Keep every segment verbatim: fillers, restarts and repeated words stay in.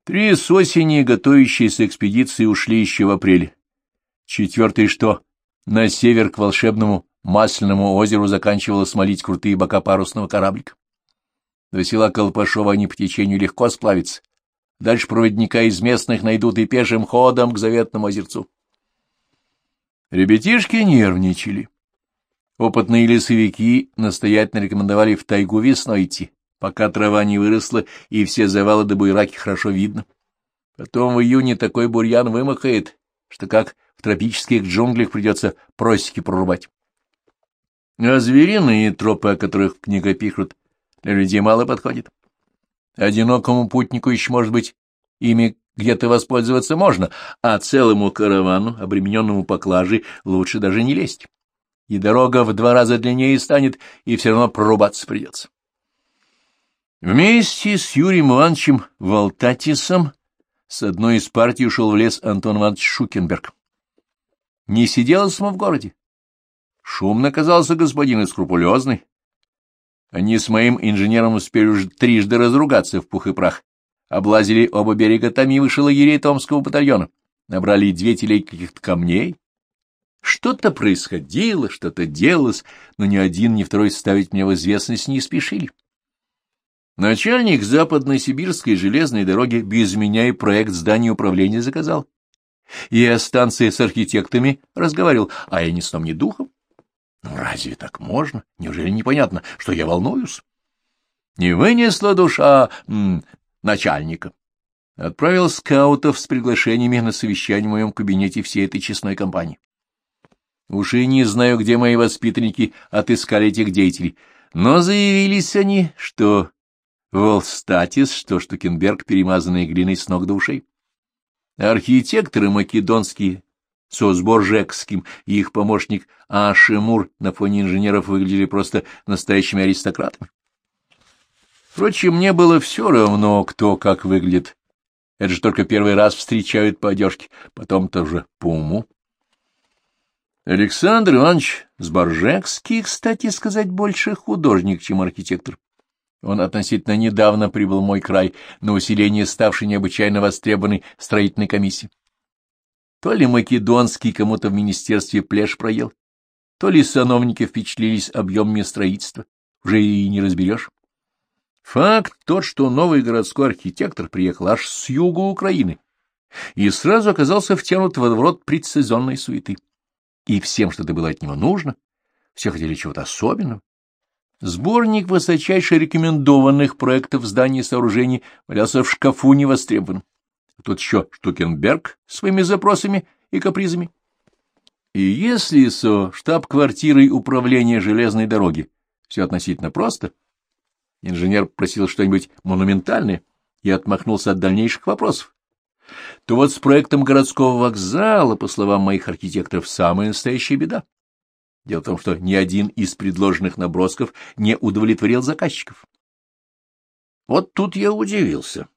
Три с осени готовящиеся экспедиции ушли еще в апреле. Четвертый, что на север к волшебному Масляному озеру заканчивало смолить крутые бока парусного кораблика. До села Колпашово они по течению легко сплавятся. Дальше проводника из местных найдут и пешим ходом к заветному озерцу. Ребятишки нервничали. Опытные лесовики настоятельно рекомендовали в тайгу весной идти, пока трава не выросла и все завалы до буйраки хорошо видно. Потом в июне такой бурьян вымахает, что как в тропических джунглях придется просеки прорубать. А звериные тропы, о которых книга пишут, для людей мало подходит. Одинокому путнику еще, может быть, ими где-то воспользоваться можно, а целому каравану, обремененному поклажей, лучше даже не лезть. И дорога в два раза длиннее станет, и все равно прорубаться придется. Вместе с Юрием Ивановичем Валтатисом с одной из партий ушел в лес Антон Иванович Шукенберг. Не сиделось ему в городе. Шумно казался господин и скрупулезный. Они с моим инженером успели уже трижды разругаться в пух и прах. Облазили оба берега Томивыша лагерей Томского батальона. Набрали две телеги каких-то камней. Что-то происходило, что-то делалось, но ни один, ни второй ставить меня в известность не спешили. Начальник западно-сибирской железной дороги без меня и проект здания управления заказал. И о станции с архитектами разговаривал, а я ни сном, ни духом. Ну, разве так можно? Неужели непонятно, что я волнуюсь? Не вынесла душа м, начальника. Отправил скаутов с приглашениями на совещание в моем кабинете всей этой честной компании. Уж и не знаю, где мои воспитанники отыскали этих деятелей, но заявились они, что Волстатис, что Штукенберг, перемазанные глиной с ног до ушей. Архитекторы македонские со Сборжекским и их помощник Ашемур на фоне инженеров выглядели просто настоящими аристократами. Впрочем, мне было все равно, кто как выглядит. Это же только первый раз встречают по одежке, потом-то уже по уму. Александр Иванович Сборжекский, кстати сказать, больше художник, чем архитектор. Он относительно недавно прибыл в мой край на усиление ставшей необычайно востребованной строительной комиссии. То ли македонский кому-то в министерстве плешь проел, то ли сановники впечатлились объемами строительства, уже и не разберешь. Факт тот, что новый городской архитектор приехал аж с юга Украины и сразу оказался втянут в водоворот предсезонной суеты. И всем что-то было от него нужно, все хотели чего-то особенного. Сборник высочайше рекомендованных проектов зданий и сооружений валялся в шкафу невостребованным. Тут еще Штукенберг с своими запросами и капризами. И если со штаб-квартирой управления железной дороги все относительно просто, инженер просил что-нибудь монументальное и отмахнулся от дальнейших вопросов, то вот с проектом городского вокзала, по словам моих архитекторов, самая настоящая беда. Дело в том, что ни один из предложенных набросков не удовлетворил заказчиков. Вот тут я удивился.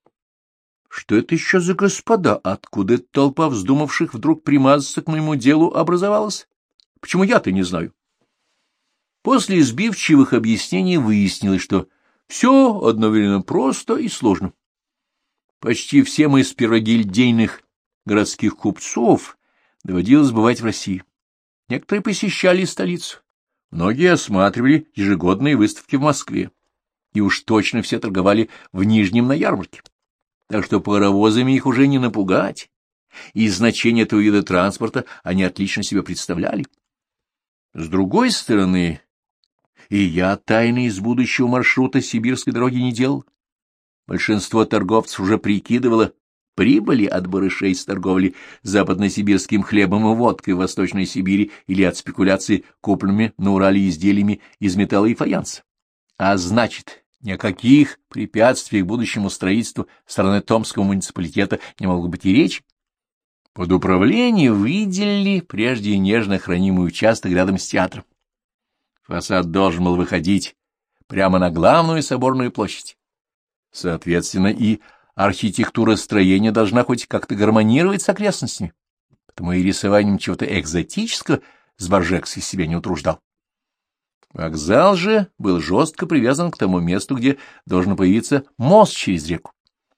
Что это еще за господа? Откуда эта толпа вздумавших вдруг примазаться к моему делу образовалась? Почему я-то не знаю? После избивчивых объяснений выяснилось, что все одновременно просто и сложно. Почти всем из пирогильдейных городских купцов доводилось бывать в России. Некоторые посещали столицу, многие осматривали ежегодные выставки в Москве, и уж точно все торговали в Нижнем на ярмарке. Так что паровозами их уже не напугать, и значение этого вида транспорта они отлично себе представляли. С другой стороны, и я тайны из будущего маршрута сибирской дороги не делал. Большинство торговцев уже прикидывало прибыли от барышей с торговли западносибирским хлебом и водкой в Восточной Сибири или от спекуляции купленными на Урале изделиями из металла и фаянса. А значит, ни о каких препятствиях будущему строительству со стороны Томского муниципалитета не могло быть и речи. Под управление выделили прежде нежно хранимый участок рядом с театром. Фасад должен был выходить прямо на главную соборную площадь. Соответственно, и архитектура строения должна хоть как-то гармонировать с окрестностями, потому и рисованием чего-то экзотического Сборжекский себя не утруждал. Вокзал же был жестко привязан к тому месту, где должен появиться мост через реку.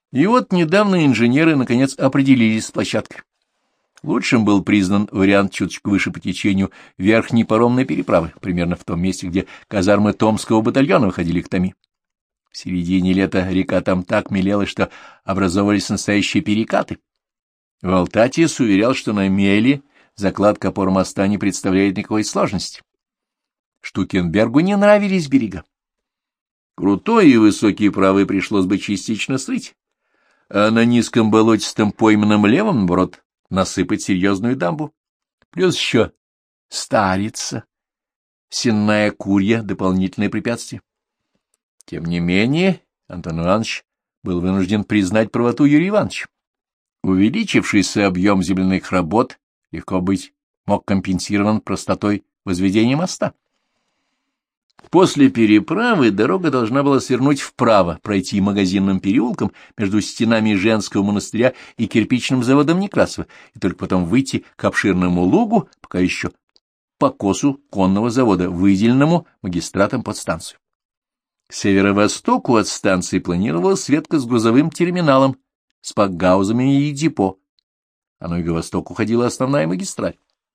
И вот недавно инженеры наконец определились с площадкой. Лучшим был признан вариант чуточку выше по течению верхней паромной переправы, примерно в том месте, где казармы Томского батальона выходили к Томи. В середине лета река там так мелела, что образовывались настоящие перекаты. Валтатис уверял, что на мели закладка опор моста не представляет никакой сложности. Штукенбергу не нравились берега. Крутой и высокие правы пришлось бы частично срыть, а на низком болотистом пойменном левом, наоборот, насыпать серьезную дамбу. Плюс еще старица, сенная курья, дополнительное препятствие. Тем не менее, Антон Иванович был вынужден признать правоту Юрия Ивановича. Увеличившийся объем земляных работ легко быть мог компенсирован простотой возведения моста. После переправы дорога должна была свернуть вправо, пройти магазинным переулком между стенами женского монастыря и кирпичным заводом Некрасова, и только потом выйти к обширному лугу, пока еще по косу конного завода, выделенному магистратом под станцию. К северо-востоку от станции планировалась ветка с грузовым терминалом, с пакгаузами и депо, а на юго-восток уходила основная магистраль.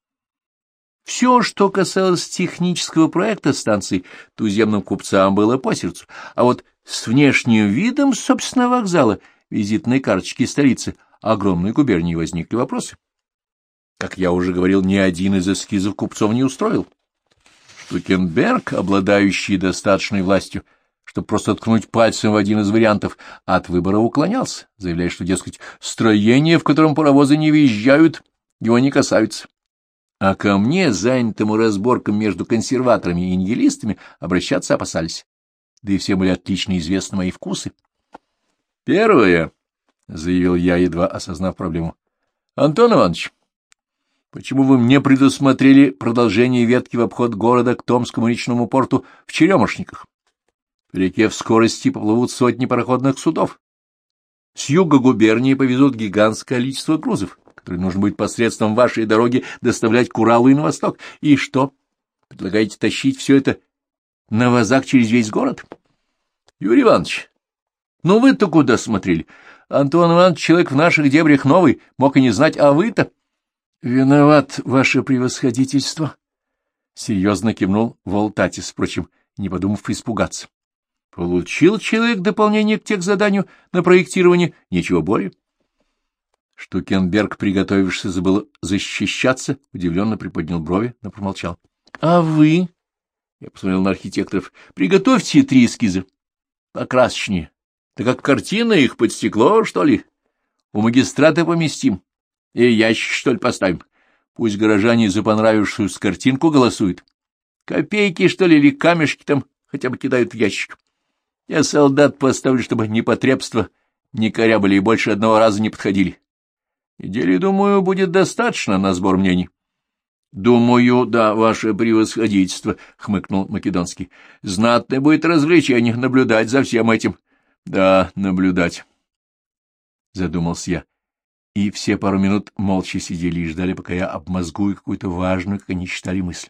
Все, что касалось технического проекта станции, туземным купцам было по сердцу, а вот с внешним видом, собственно, вокзала, визитной карточки столицы, огромной губернии возникли вопросы. Как я уже говорил, ни один из эскизов купцов не устроил. Штукенберг, обладающий достаточной властью, чтобы просто ткнуть пальцем в один из вариантов, от выбора уклонялся, заявляя, что, дескать, строение, в котором паровозы не въезжают, его не касаются. А ко мне, занятому разборком между консерваторами и нигилистами, обращаться опасались. Да и всем были отлично известны мои вкусы. «Первое», — заявил я, едва осознав проблему, — «Антон Иванович, почему вы не предусмотрели продолжение ветки в обход города к Томскому речному порту в Черемушниках? По реке в скорости поплывут сотни пароходных судов. С юга губернии повезут гигантское количество грузов, которые нужно будет посредством вашей дороги доставлять к Уралу и на восток. И что? Предлагаете тащить все это на вазах через весь город? Юрий Иванович, ну вы-то куда смотрели? Антон Иванович, человек в наших дебрях новый, мог и не знать, а вы-то... Виноват, ваше превосходительство. Серьезно кивнул Валтатис, впрочем, не подумав испугаться. Получил человек дополнение к техзаданию на проектирование, ничего более. Штукенберг, приготовившись забыл защищаться, удивленно приподнял брови, но промолчал. — А вы? — я посмотрел на архитекторов. — Приготовьте три эскиза. Покрасочнее. Да как картина их под стекло, что ли? У магистрата поместим. И ящик, что ли, поставим. Пусть горожане за понравившуюся картинку голосуют. Копейки, что ли, или камешки там хотя бы кидают в ящик. Я солдат поставлю, чтобы непотребства не корябали и больше одного раза не подходили. Недели, думаю, будет достаточно на сбор мнений. — Думаю, да, ваше превосходительство, — хмыкнул Македонский. — Знатное будет развлечение наблюдать за всем этим. — Да, наблюдать. Задумался я, и все пару минут молча сидели и ждали, пока я обмозгую какую-то важную, как они считали, мысль.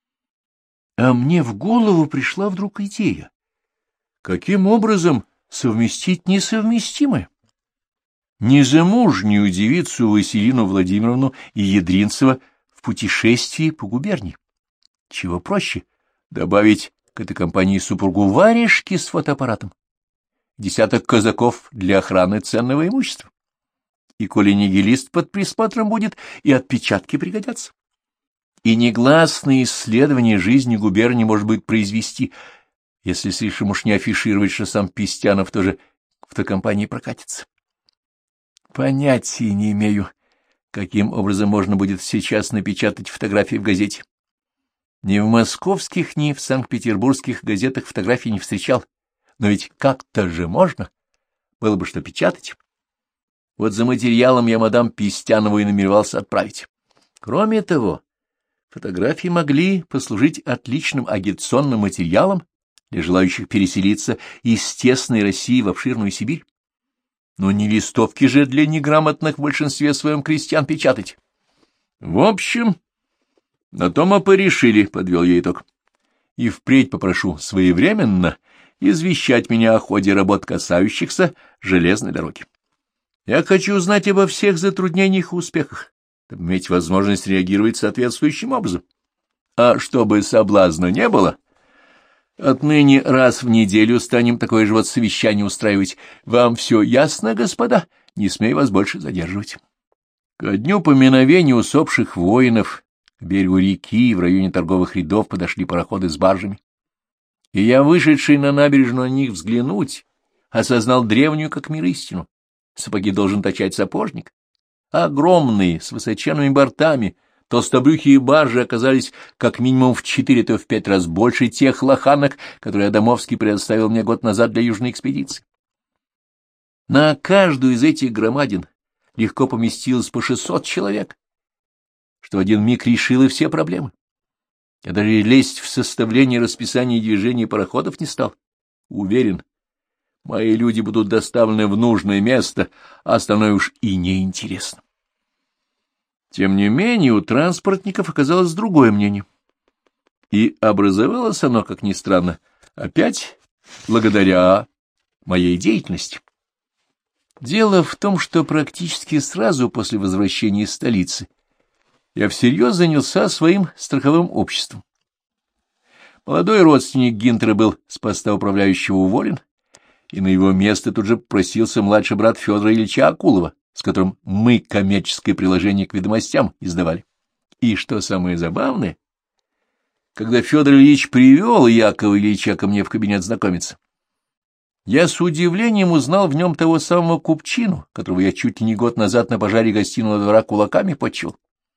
А мне в голову пришла вдруг идея. Каким образом совместить несовместимое? Незамужнюю девицу Василину Владимировну и Ядринцева в путешествии по губернии. Чего проще? Добавить к этой компании супругу варежки с фотоаппаратом, десяток казаков для охраны ценного имущества. И коли нигилист под присмотром будет, и отпечатки пригодятся. И негласные исследования жизни губернии может быть произвести, если слишком уж не афишировать, что сам Пестянов тоже в той компании прокатится. Понятия не имею, каким образом можно будет сейчас напечатать фотографии в газете. Ни в московских, ни в санкт-петербургских газетах фотографий не встречал. Но ведь как-то же можно. Было бы что печатать. Вот за материалом я мадам Пестянову и намеревался отправить. Кроме того, фотографии могли послужить отличным агитационным материалом для желающих переселиться из тесной России в обширную Сибирь. Но не листовки же для неграмотных в большинстве своем крестьян печатать. В общем, на то мы порешили, — подвел я итог. И впредь попрошу своевременно извещать меня о ходе работ, касающихся железной дороги. Я хочу знать обо всех затруднениях и успехах, чтобы иметь возможность реагировать соответствующим образом. А чтобы соблазна не было, отныне раз в неделю станем такое же вот совещание устраивать. Вам все ясно, господа? Не смею вас больше задерживать. Ко дню поминовения усопших воинов к берегу реки в районе торговых рядов подошли пароходы с баржами. И я, вышедший на набережную на них взглянуть, осознал древнюю как мир истину. Сапоги должен точать сапожник. Огромные, с высоченными бортами, толстобрюхие баржи оказались как минимум в четыре, то в пять раз больше тех лоханок, которые Адамовский предоставил мне год назад для южной экспедиции. На каждую из этих громадин легко поместилось по шестьсот человек, что в один миг решило все проблемы. Я даже лезть в составление расписания движения пароходов не стал. Уверен, мои люди будут доставлены в нужное место, а остальное уж и неинтересно. Тем не менее, у транспортников оказалось другое мнение. И образовалось оно, как ни странно, опять благодаря моей деятельности. Дело в том, что практически сразу после возвращения из столицы я всерьез занялся своим страховым обществом. Молодой родственник Гинтера был с поста управляющего уволен, и на его место тут же просился младший брат Федора Ильича Акулова, с которым мы коммерческое приложение к ведомостям издавали. И что самое забавное, когда Федор Ильич привел Якова Ильича ко мне в кабинет знакомиться, я с удивлением узнал в нем того самого купчину, которого я чуть ли не год назад на пожаре гостиного двора кулаками почил.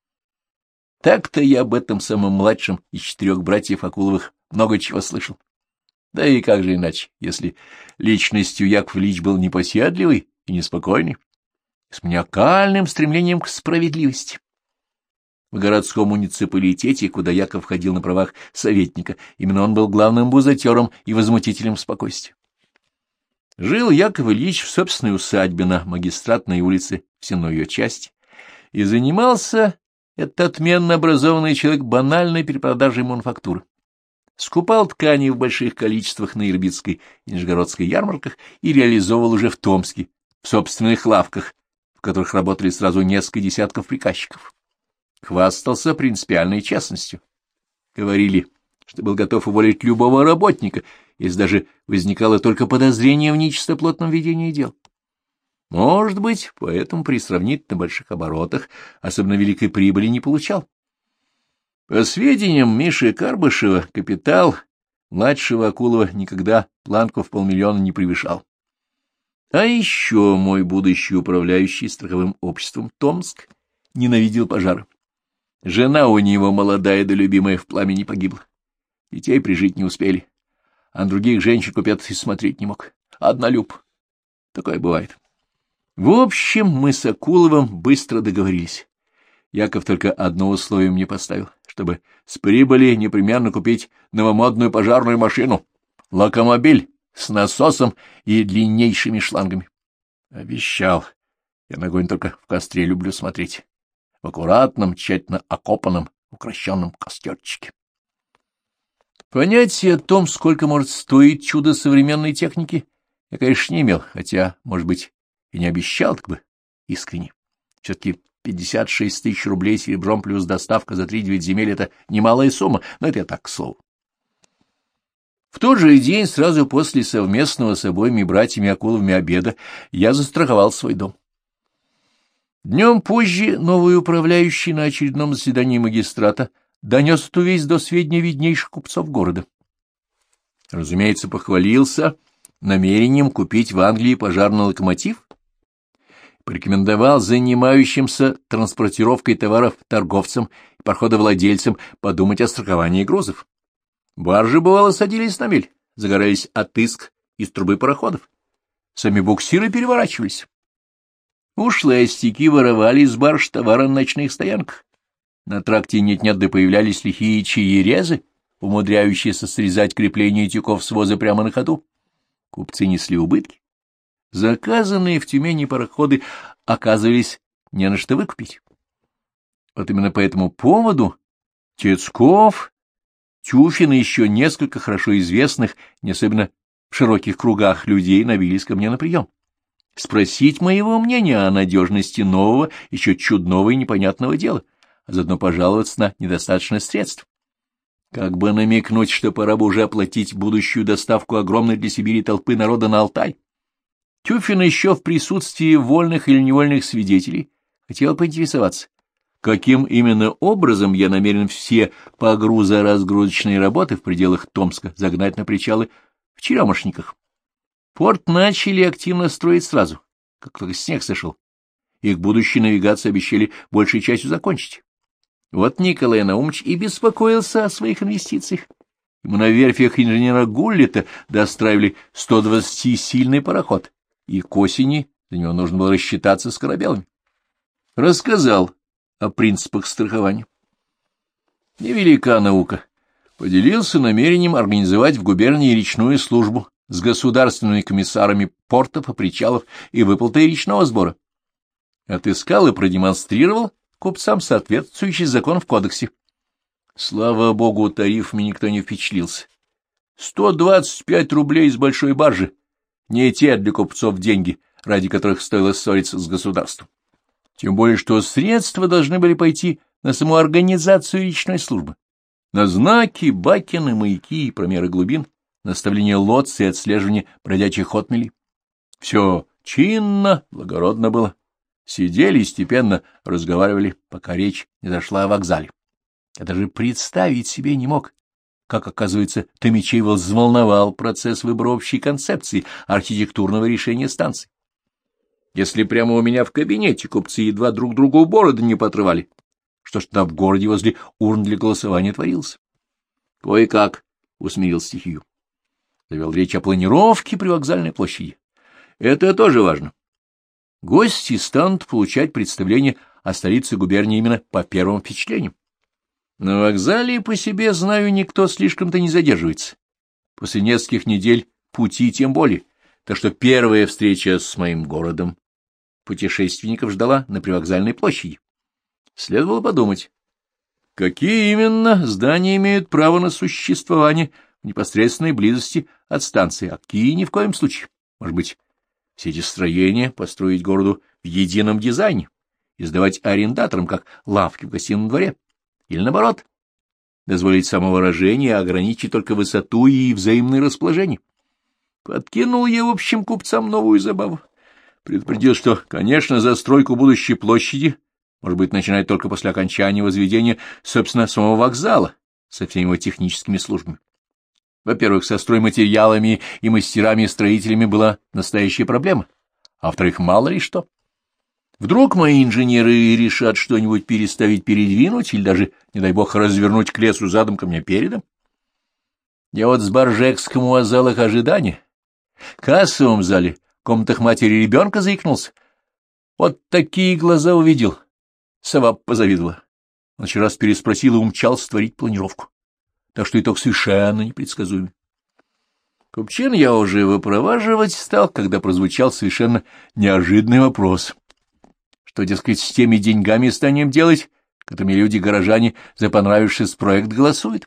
Так-то я об этом самом младшем из четырех братьев Акуловых много чего слышал. Да и как же иначе, если личностью Яков Ильич был непоседливый и неспокойный, с маниакальным стремлением к справедливости. В городском муниципалитете, куда Яков ходил на правах советника, именно он был главным бузатером и возмутителем спокойствия. Жил Яков Ильич в собственной усадьбе на Магистратной улице, в сенной ее части, и занимался этот отменно образованный человек банальной перепродажей мануфактуры. Скупал ткани в больших количествах на Ирбитской и Нижегородской ярмарках и реализовывал уже в Томске, в собственных лавках, в которых работали сразу несколько десятков приказчиков. Хвастался принципиальной честностью. Говорили, что был готов уволить любого работника, если даже возникало только подозрение в нечистоплотном ведении дел. Может быть, поэтому при сравнительно больших оборотах особенно великой прибыли не получал. По сведениям Миши Карбышева, капитал младшего Акулова никогда планку в полмиллиона не превышал. А еще мой будущий управляющий страховым обществом Томск ненавидел пожары. Жена у него молодая да любимая в пламени погибла. Детей прижить не успели, а на других женщин купец и смотреть не мог. Однолюб. Такое бывает. В общем, мы с Акуловым быстро договорились. Яков только одно условие мне поставил, чтобы с прибыли непременно купить новомодную пожарную машину, локомобиль с насосом и длиннейшими шлангами. Обещал. Я на огонь только в костре люблю смотреть. В аккуратном, тщательно окопанном, укращенном костерчике. Понятия о том, сколько может стоить чудо современной техники, я, конечно, не имел, хотя, может быть, и не обещал, так бы искренне. Все-таки пятьдесят шесть тысяч рублей серебром плюс доставка за три-девять земель — это немалая сумма, но это я так, к слову. В тот же день, сразу после совместного с обоими братьями Акуловыми обеда, я застраховал свой дом. Днем позже новый управляющий на очередном заседании магистрата донес эту весть до сведения виднейших купцов города. Разумеется, похвалился намерением купить в Англии пожарный локомотив, порекомендовал занимающимся транспортировкой товаров торговцам и пароходовладельцам подумать о страховании грузов. Баржи, бывало, садились на мель, загорались от иск из трубы пароходов. Сами буксиры переворачивались. Ушлые остяки воровали из барж товара на ночных стоянках. На тракте нет-нет да появлялись лихие чаерезы, умудряющиеся срезать крепления тюков с воза прямо на ходу. Купцы несли убытки. Заказанные в Тюмени пароходы оказывались не на что выкупить. Вот именно по этому поводу Тецков, Тюфин и еще несколько хорошо известных, не особенно в широких кругах людей, навились ко мне на прием. спросить моего мнения о надежности нового, еще чудного и непонятного дела, а заодно пожаловаться на недостаточность средств. Как бы намекнуть, что пора бы уже оплатить будущую доставку огромной для Сибири толпы народа на Алтай. Тюфин еще в присутствии вольных или невольных свидетелей хотел поинтересоваться, каким именно образом я намерен все погрузо-разгрузочные работы в пределах Томска загнать на причалы в Черемошниках. Порт начали активно строить сразу, как только снег сошел, и к будущей навигации обещали большей частью закончить. Вот Николай Наумович и беспокоился о своих инвестициях. Ему на верфях инженера Гуллета достраивали сто двадцатисильный пароход, и к осени за него нужно было рассчитаться с корабелами. Рассказал о принципах страхования. Невелика наука. Поделился намерением организовать в губернии речную службу с государственными комиссарами портов и причалов и выплатой речного сбора. Отыскал и продемонстрировал купцам соответствующий закон в кодексе. Слава богу, тарифами никто не впечатлился. Сто двадцать пять рублей с большой баржи — не те для купцов деньги, ради которых стоило ссориться с государством. Тем более, что средства должны были пойти на саму организацию речной службы, на знаки, бакины, маяки и промеры глубин, наставление лодцы и отслеживание бродячих отмелей. Все чинно, благородно было. Сидели и степенно разговаривали, пока речь не зашла о вокзале. Я даже представить себе не мог, как, оказывается, Томичей взволновал процесс выбора общей концепции архитектурного решения станции. Если прямо у меня в кабинете купцы едва друг другу бороды не поотрывали, что ж там в городе возле урн для голосования творилось? Кое-как усмирил стихию. Завел речь о планировке привокзальной площади. Это тоже важно. Гости станут получать представление о столице губернии именно по первым впечатлениям. На вокзале, по себе знаю, никто слишком-то не задерживается. После нескольких недель пути тем более, так что первая встреча с моим городом путешественников ждала на привокзальной площади. Следовало подумать, какие именно здания имеют право на существование в непосредственной близости от станции, а какие ни в коем случае. Может быть, все эти строения построить городу в едином дизайне и сдавать арендаторам, как лавки в гостином дворе. Или наоборот, дозволить самовыражение и ограничить только высоту и взаимное расположение. Подкинул я, в общем, купцам новую забаву. Предупредил, что, конечно, застройку будущей площади может быть начинать только после окончания возведения, собственно, самого вокзала со всеми его техническими службами. Во-первых, со стройматериалами и мастерами-строителями была настоящая проблема, а во-вторых, мало ли что. Вдруг мои инженеры решат что-нибудь переставить, передвинуть или даже, не дай бог, развернуть к лесу задом ко мне передом. Я вот с Боржекском у залах ожидания, в кассовом зале, в комнатах матери ребенка заикнулся. Вот такие глаза увидел. Сова позавидовала. Он еще раз переспросил и умчался творить планировку. Так что итог совершенно непредсказуемый. Купчин я уже выпроваживать стал, когда прозвучал совершенно неожиданный вопрос. Что, дескать, с теми деньгами станем делать, которыми люди-горожане за понравившийся проект голосуют?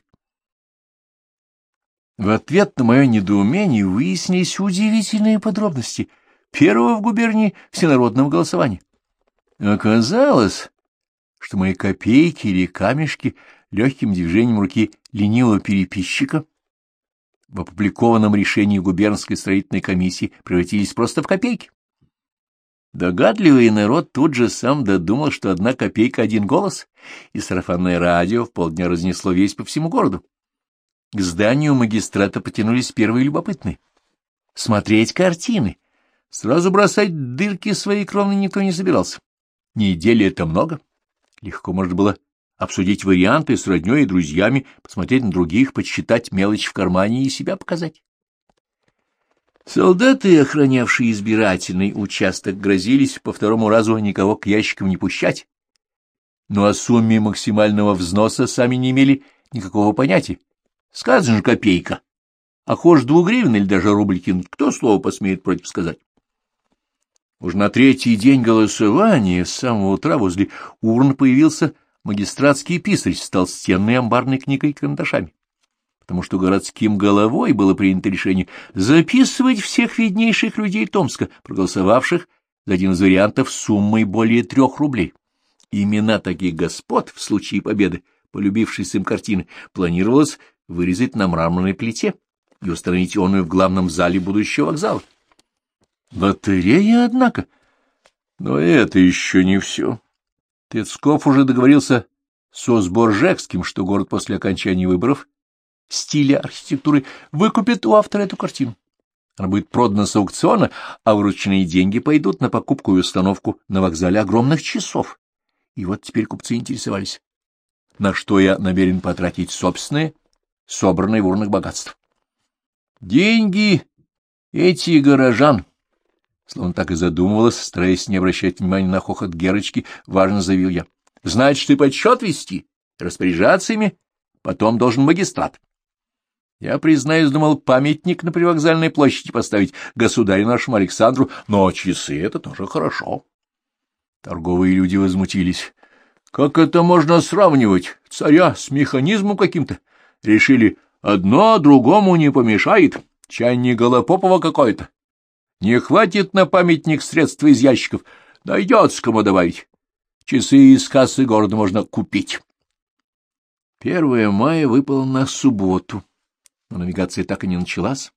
В ответ на мое недоумение выяснились удивительные подробности первого в губернии всенародного голосования. Оказалось, что мои копейки или камешки легким движением руки ленивого переписчика в опубликованном решении губернской строительной комиссии превратились просто в копейки. Догадливый народ тут же сам додумал, что одна копейка — один голос, и сарафанное радио в полдня разнесло весть по всему городу. К зданию магистрата потянулись первые любопытные. Смотреть картины. Сразу бросать дырки своей кровной никто не собирался. Недели — это много. Легко можно было обсудить варианты с роднёй и друзьями, посмотреть на других, подсчитать мелочь в кармане и себя показать. Солдаты, охранявшие избирательный участок, грозились по второму разу никого к ящикам не пущать, но о сумме максимального взноса сами не имели никакого понятия. Сказано же копейка, а хошь двугривен или даже рубль кинуть, кто слово посмеет против сказать? Уж на третий день голосования с самого утра возле урн появился магистратский писарь с толстенной амбарной книгой и карандашами. потому что городским головой было принято решение записывать всех виднейших людей Томска, проголосовавших за один из вариантов суммой более трех рублей. Имена таких господ в случае победы, полюбившейся им картины, планировалось вырезать на мраморной плите и установить оную в главном зале будущего вокзала. Лотерея, однако. Но это еще не все. Тыцков уже договорился со Сборжекским, что город после окончания выборов стиля архитектуры выкупит у автора эту картину. Она будет продана с аукциона, а вырученные деньги пойдут на покупку и установку на вокзале огромных часов. И вот теперь купцы интересовались, на что я намерен потратить собственные, собранные в урнах богатства. Деньги эти горожан, словно так и задумывалась, стараясь не обращать внимания на хохот Герочки, важно заявил я. Значит, и подсчет вести, распоряжаться ими потом должен магистрат. Я, признаюсь, думал памятник на привокзальной площади поставить государю нашему Александру, но часы — это тоже хорошо. Торговые люди возмутились. Как это можно сравнивать? Царя с механизмом каким-то? Решили, одно другому не помешает, чай не Голопопова какой-то. Не хватит на памятник средств из ящиков, найдется кому добавить. Часы из кассы города можно купить. Первое мая выпало на субботу, но навигация так и не началась.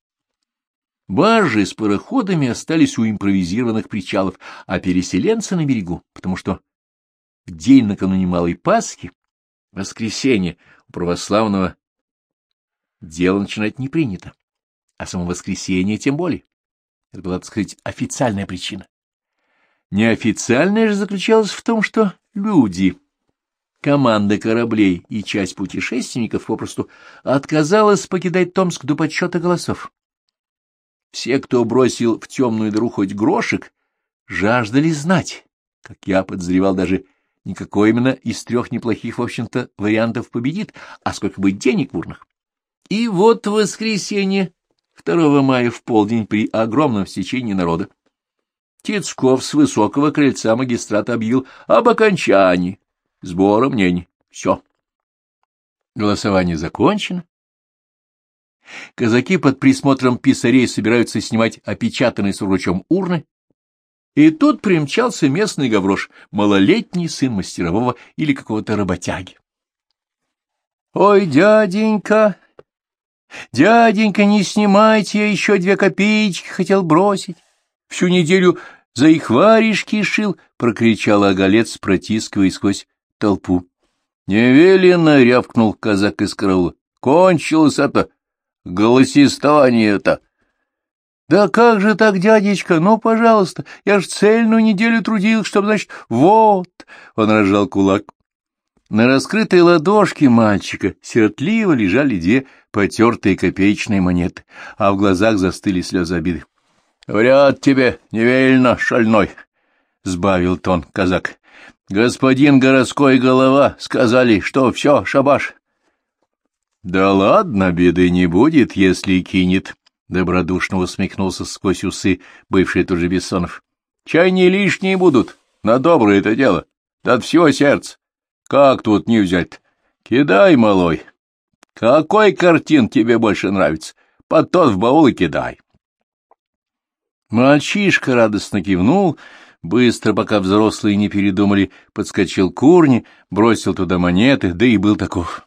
Баржи с пароходами остались у импровизированных причалов, а переселенцы на берегу, потому что в день накануне Малой Пасхи, воскресенье, у православного дело начинать не принято, а само воскресенье тем более. Это была, так сказать, официальная причина. Неофициальная же заключалась в том, что люди, команда кораблей и часть путешественников попросту отказалась покидать Томск до подсчета голосов. Все, кто бросил в темную дыру хоть грошек, жаждали знать, как я подозревал, даже не какой именно из трех неплохих, в общем-то, вариантов победит, а сколько будет денег в урнах. И вот в воскресенье, второго мая в полдень, при огромном стечении народа, Тыцков с высокого крыльца магистрата объявил об окончании сбора мнений. Все. Голосование закончено. Казаки под присмотром писарей собираются снимать опечатанные сургучом урны. И тут примчался местный гаврош, малолетний сын мастерового или какого-то работяги. — Ой, дяденька, дяденька, не снимайте, я еще две копеечки хотел бросить. Всю неделю за их варежки шил, — прокричал оголец, протискиваясь сквозь толпу. — Не велено, — рявкнул казак из караула. — Кончилось это голосистание-то. — Да как же так, дядечка, ну, пожалуйста, я ж цельную неделю трудил, чтобы, значит, вот, — он разжал кулак. На раскрытой ладошке мальчика сиротливо лежали две потертые копеечные монеты, а в глазах застыли слезы обиды. — Говорят тебе, невельно, шальной, — сбавил тон казак. — Господин городской голова, сказали, что все, шабаш. — Да ладно, беды не будет, если кинет, — добродушно усмехнулся сквозь усы бывший тут же Бессонов. — Чай не лишние будут, на доброе это дело, да от всего сердца. Как тут не взять? Кидай, малой. Какой картин тебе больше нравится? Под тот в баул и кидай. Мальчишка радостно кивнул, быстро, пока взрослые не передумали, подскочил к урне, бросил туда монеты, да и был таков.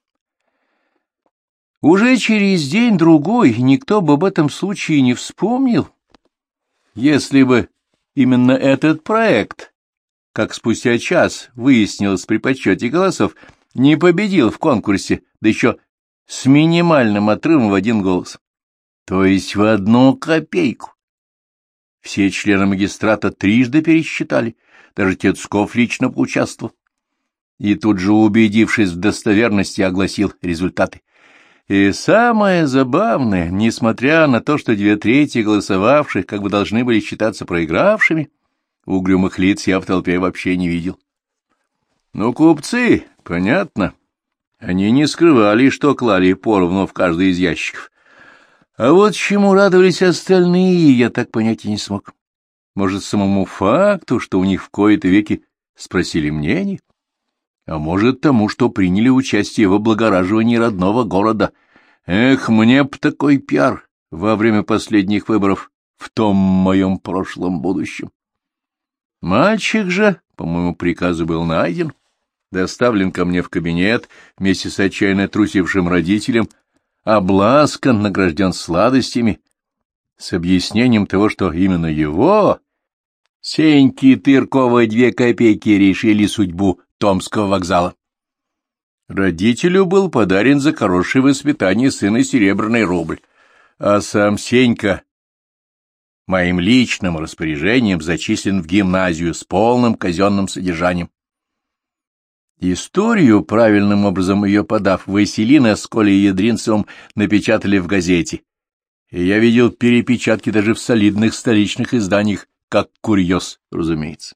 Уже через день-другой никто бы об этом случае не вспомнил, если бы именно этот проект, как спустя час выяснилось при подсчете голосов, не победил в конкурсе, да еще с минимальным отрывом в один голос, то есть в одну копейку. Все члены магистрата трижды пересчитали, даже Тыцков лично поучаствовал. И тут же, убедившись в достоверности, огласил результаты. И самое забавное, несмотря на то, что две трети голосовавших как бы должны были считаться проигравшими, угрюмых лиц я в толпе вообще не видел. Ну, купцы, понятно, они не скрывали, что клали поровну в каждый из ящиков. А вот чему радовались остальные, я так понять и не смог. Может, самому факту, что у них в кои-то веки спросили мнение? А может, тому, что приняли участие в облагораживании родного города, Эх, мне б такой пиар во время последних выборов в том моем прошлом будущем. Мальчик же, по моему приказу, был найден, доставлен ко мне в кабинет вместе с отчаянно трусившим родителем, обласкан, награжден сладостями, с объяснением того, что именно его, Сеньки Тыркова, две копейки решили судьбу Томского вокзала. Родителю был подарен за хорошее воспитание сына серебряный рубль, а сам Сенька моим личным распоряжением зачислен в гимназию с полным казенным содержанием. Историю, правильным образом ее подав, Василина с Колей Ядринцевым напечатали в газете, и я видел перепечатки даже в солидных столичных изданиях, как курьез, разумеется.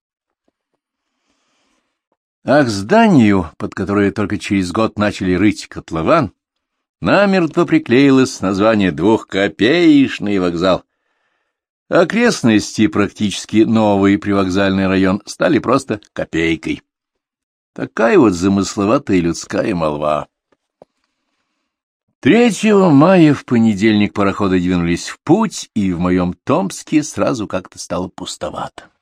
Ах, зданию, под которое только через год начали рыть котлован, намертво приклеилось название «Двухкопеечный вокзал». Окрестности, практически новый привокзальный район, стали просто копейкой. Такая вот замысловатая людская молва. Третьего мая в понедельник пароходы двинулись в путь, и в моем Томске сразу как-то стало пустовато.